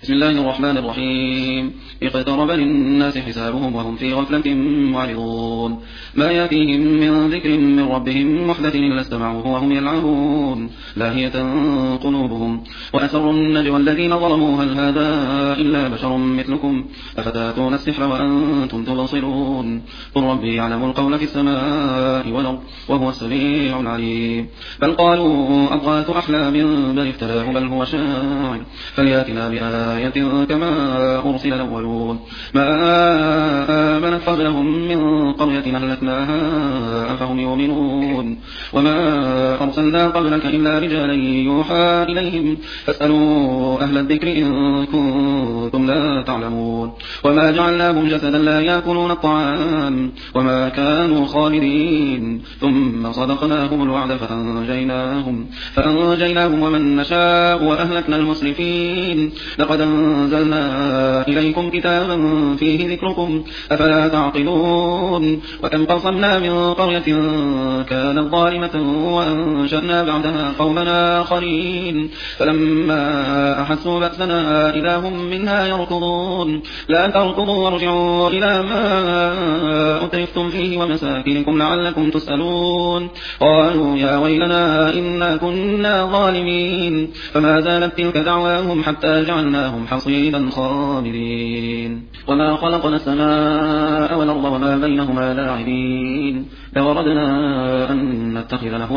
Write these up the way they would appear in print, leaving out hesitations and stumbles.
بسم الله الرحمن الرحيم. اقترب للناس حسابهم وهم في غفلة معرضون. ما يأتيهم من ذكر من ربهم محدث إلا استمعوه وهم يلعبون لاهية قلوبهم وأسروا النجوى الذين ظلموا هل هذا إلا بشر مثلكم أفتاتون السحر وأنتم تبصرون قل ربي يعلم القول في السماء والأرض وهو السميع العليم. بل قالوا أضغاث أحلام بل افتراه بل هو شاعر فليأتنا بآية كما أرسل الأولون. ما آمنت قبلهم من قرية أهلكناها أفهم يؤمنون. وما أرسلنا قبلك إلا رجالا يوحى إليهم فاسألوا أهل الذكر إن كنتم لا تعلمون. وما جعلناهم جسدا لا يأكلون الطعام وما كانوا خالدين ثم صدقناهم الوعد فأنجيناهم ومن نشاء وأهلكنا المسرفين. لقد أنزلنا إليكم كتابا فيه ذكركم أفلا تعقلون. وكم قصمنا من قرية كانت ظالمة وأنشأنا بعدها قومنا آخرين فلما أحسوا بأسنا إذا هم منها يركضون. لا تركضوا وارجعوا إلى ما أترفتم فيه ومساكنكم لعلكم تسألون. قالوا يا ويلنا إنا كنا ظالمين فما زالت تلك دعواهم حتى جعلناهم حصيدا خامدين. وما خلقنا السماء والأرض وما بينهما لاعبين. لو أردنا أن نتخذ لهوا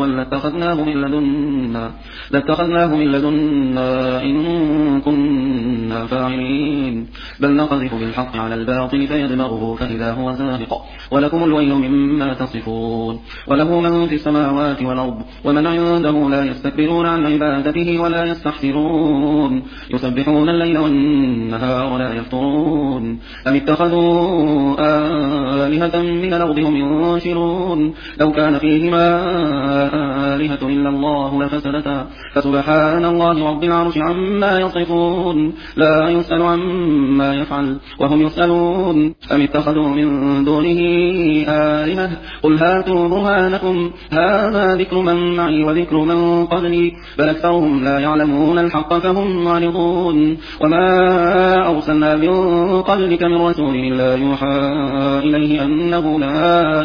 لاتخذناه من لدنا إن كنا فاعلين. بل نقذف بالحق على الباطل فيدمغه فإذا هو زاهق ولكم الويل مما تصفون. وله من في السماوات والأرض ومن عنده لا يستكبرون عن عبادته ولا يستحسرون يسبحون الليل والنهار ولا يفترون. أم اتخذوا آلهة من الأرض هم ينشرون. لو كان فيهما آلهة إلا الله لفسدتا فسبحان الله رب العرش عما يصفون. لا يسأل عما يفعل وهم يسألون. أم اتخذوا من دونه آلهة قل هاتوا برهانكم هذا ذكر من معي وذكر من قبلي بل أكثرهم لا يعلمون الحق فهم معرضون. وما أرسلنا من قبلك من رسول إلا يوحى إليه أنه لا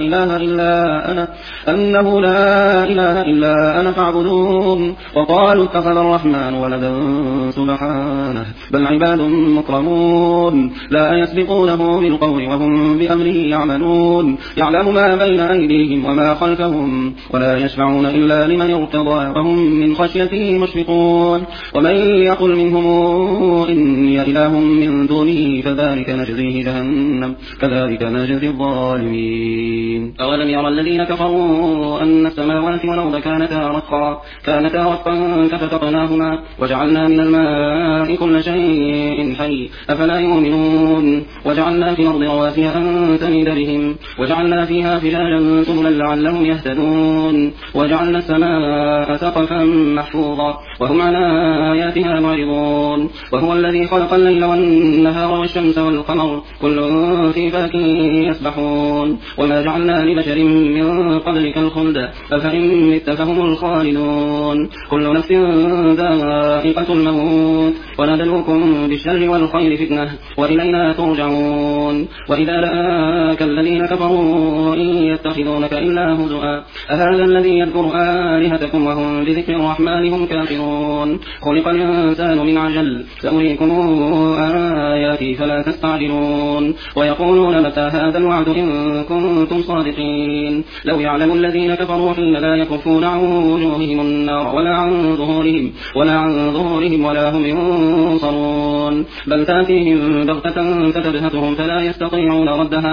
إله إلا أنا فاعبدون. وقالوا اتخذ الرحمن ولدا سبحانه بل عباد مكرمون لا يسبقونه بالقول وهم بأمره يعملون. يعلم ما بين أيديهم وما خلفهم ولا يشفعون إلا لمن ارتضى وهم من خشيته مشفقون. ومن يقل منهم إني إله من دونه فذلك نجزيه جهنم كذلك نجزي الظالمين. أولم يرى الذين كفروا أن السماوات والأرض كانتا رتقا ففتقناهما وجعلنا من الماء كل شيء حي أفلا يؤمنون. وجعلنا في الأرض رواسي أن تميد بهم وجعلنا فيها فجاجا سبلا لعلهم يهتدون. وجعلنا السماء سقفا محفوظا وهم على آياتها معرضون. وهو الذي خلق الليل والنهار والشمس والقمر كل في فلك يسبحون. وما جعلنا لبشر من قبلك الخلد أفإن مت فهم الخالدون. كل نفس ذائقة الموت ونبلوكم بالشر والخير فتنة وإلينا ترجعون. وإذا لآك الذين كفروا إن يتخذونك إلا هزؤا أهذا الذي يذكر آلهتكم وهم بذكر الرحمن هم كافرون. خلق الإنسان من عجل سأريكم آياتي فلا تستعجلون. ويقولون متى هذا الوعد إن كنتم صادقين. لو يعلم الذين كفروا حين لا يكفون عن وجوههم النار ولا عن ظهورهم ولا هم ينصرون. بل تأتيهم بغتة فتبهتهم فلا يستطيعون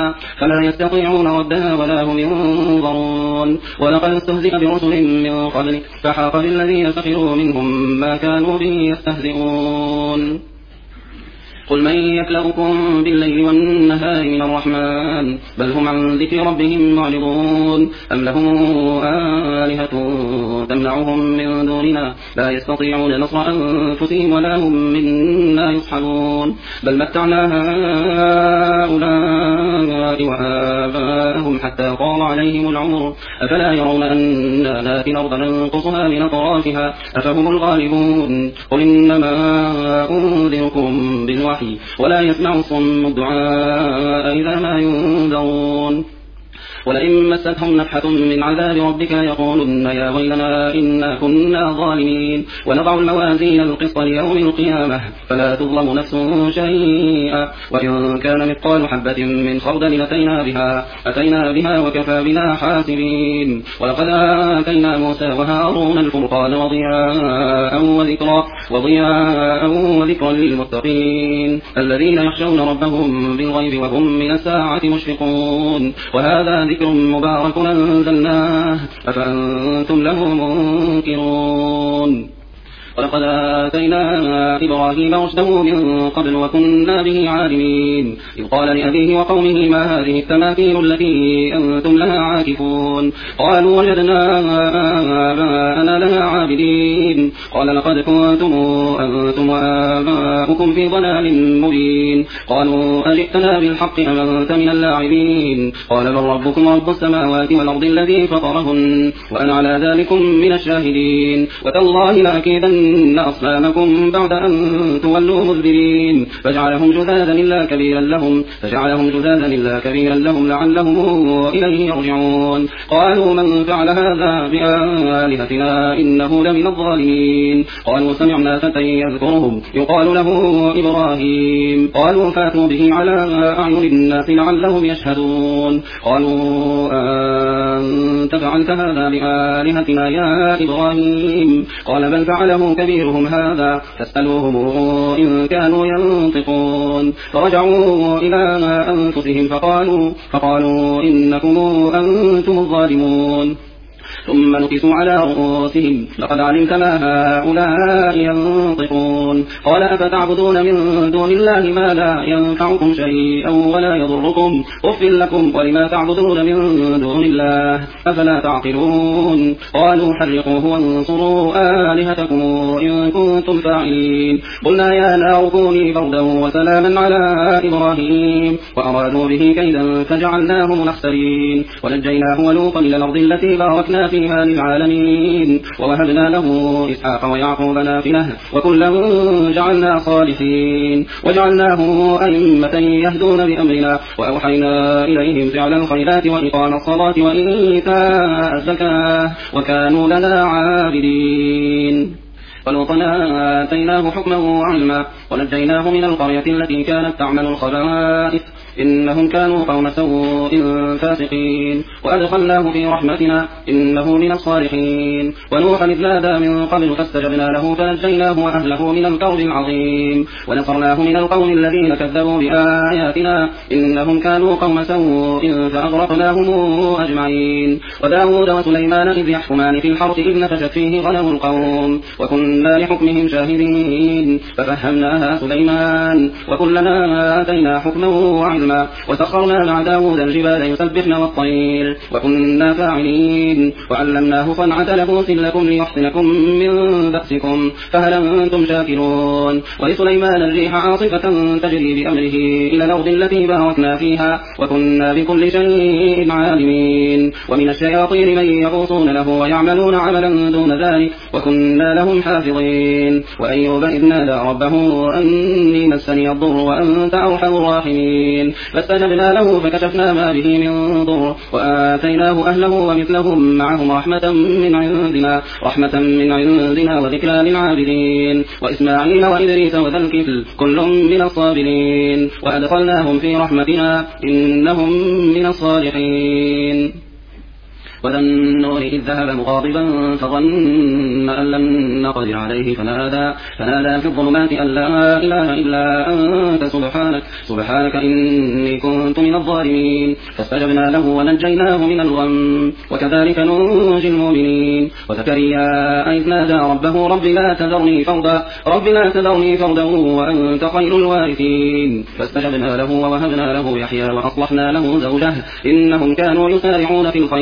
ردها ولا هم ينظرون. ولقد استهزئ برسل من قبلك فحاق بالذين سخروا منهم ما كانوا به يستهزئون. قل من يكلؤكم بالليل والنهار من الرحمن بل هم عن ذكر ربهم معرضون. أم لهم آلهة تمنعهم من دوننا لا يستطيعون نصر أنفسهم ولا هم منا يصحبون. بل متعنا هؤلاء وآباءهم حتى طال عليهم العمر أفلا يرون أنا ناتي الأرض ننقصها من أطرافها أفهم الغالبون. قل إنما أنذركم بالوحي ولا يسمع الصم الدعاء إذا ما ينذرون ولئن مستهم نفحة من عذاب ربك يقولن يا ويلنا إنا كنا ظالمين ونضع الموازين القسط ليوم القيامة فلا تظلم نفس شيئا وإن كان مثقال حبة من خردل أتينا بها وكفى بنا حاسبين ولقد آتينا موسى وهارون الفرقان وضياء وذكرا للمتقين الذين يخشون ربهم بالغيب وهم من الساعة مشفقون وهذا ذكر مبارك أنزلناه أفأنتم له منكرون ولقد آتينا إبراهيم رشده من قبل وكنا به عالمين إذ قال لأبيه وقومه ما هذه التماثيل التي أنتم لها عاكفون قالوا وجدنا آباءنا لها عابدين قال لقد كنتم أنتم وآباؤكم في ضلال مبين قالوا أجئتنا بالحق أم أنت من اللاعبين قال بل ربكم رب السماوات والأرض الذي فطرهن وأنا على ذلكم من الشاهدين وتالله لأكيدن أصنامكم بعد أن تولوا مدبرين فجعلهم جذاذا إلا كبيرا لهم لعلهم إليه يرجعون قالوا من فعل هذا بآلهتنا إنه لمن الظالمين قالوا سمعنا فتى يذكرهم يقال له إبراهيم قالوا فاتوا به على أعين الناس لعلهم يشهدون قالوا أنت فعلت هذا بآلهتنا يا إبراهيم قال بل فعله كبيرهم هذا فاسألوهم إن كانوا ينطقون فرجعوا إلى أنفسهم فقالوا إنكم أنتم الظالمون ثم نكسوا على رؤوسهم لقد علمت ما هؤلاء ينطقون قال أفتعبدون من دون الله ما لا ينفعكم شيئا ولا يضركم أف لكم ولما تعبدون من دون الله أفلا تعقلون قالوا حرقوه وانصروا آلهتكم إن كنتم فاعلين قلنا يا نار كوني بردا وسلاما على إبراهيم وأرادوا به كيدا فجعلناهم الأخسرين ونجيناه ولوطا إلى الأرض التي باركنا فيها للعالمين ووهبنا له إسحاق ويعقوب نافلة وكلا جعلنا صالحين وجعلناه أئمة يهدون بأمرنا وأوحينا إليهم فعل الخيرات وإقام الصلاة وإيتاء الزكاة وكانوا لنا عابدين ولوطا آتيناه حكما وعلما ونجيناه من القرية التي كانت تعمل الخبائث إنهم كانوا قوم سوء فاسقين وأدخلناه في رحمتنا إنه من الصالحين ونوحا إذ نادى من قبل فاستجبنا له فنجيناه وأهله من الكرب العظيم ونصرناه من القوم الذين كذبوا بآياتنا إنهم كانوا قوم سوء فأغرقناهم أجمعين وداود وسليمان إذ يحكمان في الحرث إذ نفشت فيه غنم القوم وكنا لحكمهم شاهدين ففهمناها سليمان وكلنا آتينا حكما وعلما وسخرنا مع داود الجبال يسبحن والطير وكنا فاعلين وعلمناه صنعة لبوس لكم ليحصنكم من بأسكم فهل أنتم شاكرون ولسليمان الريح عاصفة تجري بأمره إلى الأرض التي باركنا فيها وكنا بكل شيء عالمين ومن الشياطين من يغوصون له ويعملون عملا دون ذلك وكنا لهم حافظين وأيوب إذ نادى ربه أني مسني الضر وأنت أرحم الراحمين فاستجبنا له فكشفنا ما به من ضر وآتيناه أهله ومثلهم معهم رحمة من عندنا وذكرى للعابدين وإسماعيل وإدريس وذا الكفل كل من الصابرين وأدخلناهم في رحمتنا إنهم من الصالحين وذا النور إذ ذهب مغاضبا فظن أن لن نقدر عليه فنادى في الظلمات أن لا إله إلا أنت سبحانك إني كنت من الظالمين فاستجبنا له ونجيناه من الغم وكذلك ننجي المؤمنين وزكريا إذ نادى ربه رب لا تذرني فردا وأنت خير الوارثين فاستجبنا له ووهبنا له يحيى وأصلحنا له زوجه إنهم كانوا يسارعون في الخيرات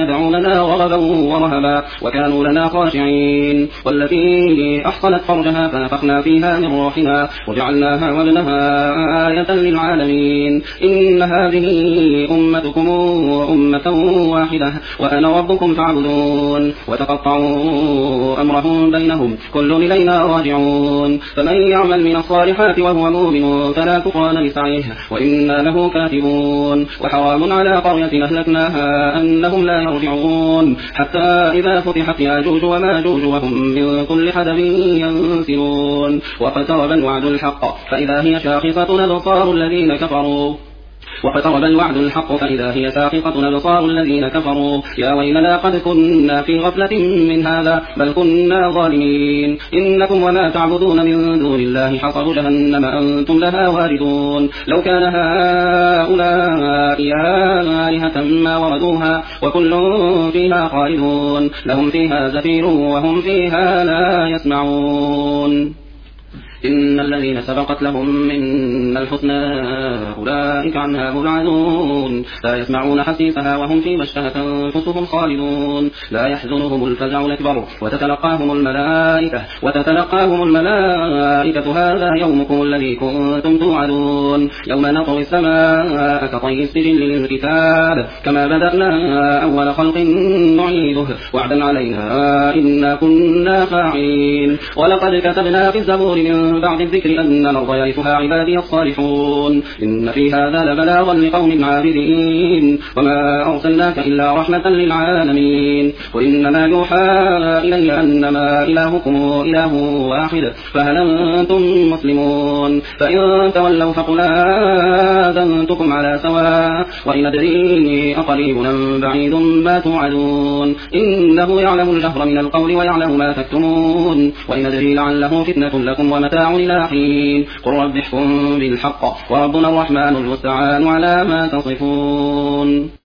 يدعوننا رغبا ورهبا وكانوا لنا خاشعين. والتي أحصنت فرجها فنفخنا فيها من روحنا وجعلناها وابنها آية للعالمين. إن هذه أمتكم أمة واحدة وأنا ربكم فاعبدون. وتقطعوا أمرهم بينهم كل إلينا راجعون. فمن يعمل من الصالحات وهو مؤمن فلا كفران لسعيه وإنا له كاتبون. وحرام على قرية أهلكناها أنهم لا يرجعون حتى إذا فتحت ياجوج وماجوج وهم من كل حدب ينسلون. واقترب الوعد الحق فإذا هي شاخصة أبصار الذين كفروا واقترب الوعد الحق فإذا هي ساقطة أبصار الذين كفروا يا ويلنا قد كنا في غفلة من هذا بل كنا ظالمين. إنكم وما تعبدون من دون الله حصب جهنم أنتم لها واردون. لو كان هؤلاء آلهة ما وردوها وكل فيها خالدون لهم فيها زفير وهم فيها لا يسمعون. إن الذين سبقت لهم من الحسنى أولئك عنها مبعدون لا يسمعون حسيسها وهم فيما اشتهت أنفسهم خالدون. لا يحزنهم الفزع الأكبر وتتلقاهم الملائكة هذا يومكم الذي كنتم توعدون. يوم نطوي السماء كطي السجل للكتاب كما بدأنا أول خلق نعيده وعدا علينا إنا كنا فاعلين. ولقد كتبنا في الزبور من بعد الذكر أن الأرض يرثها عبادي الصالحون. إن في هذا لبلاغا لقوم عابدين وما أرسلناك إلا رحمة للعالمين. وإنما يوحى إلي أنما إلهكم إله واحد فهل أنتم مسلمون. فإن تولوا فقل آذنتكم على سواء وإن أدري أقريب أم بعيد ما توعدون. إنه يعلم الجهر من القول ويعلم ما تكتمون. وإن أدري لعله فتنة لكم ومتاع إلى حين. قل رب احكم بالحق وربنا الرحمن المستعان على ما تصفون.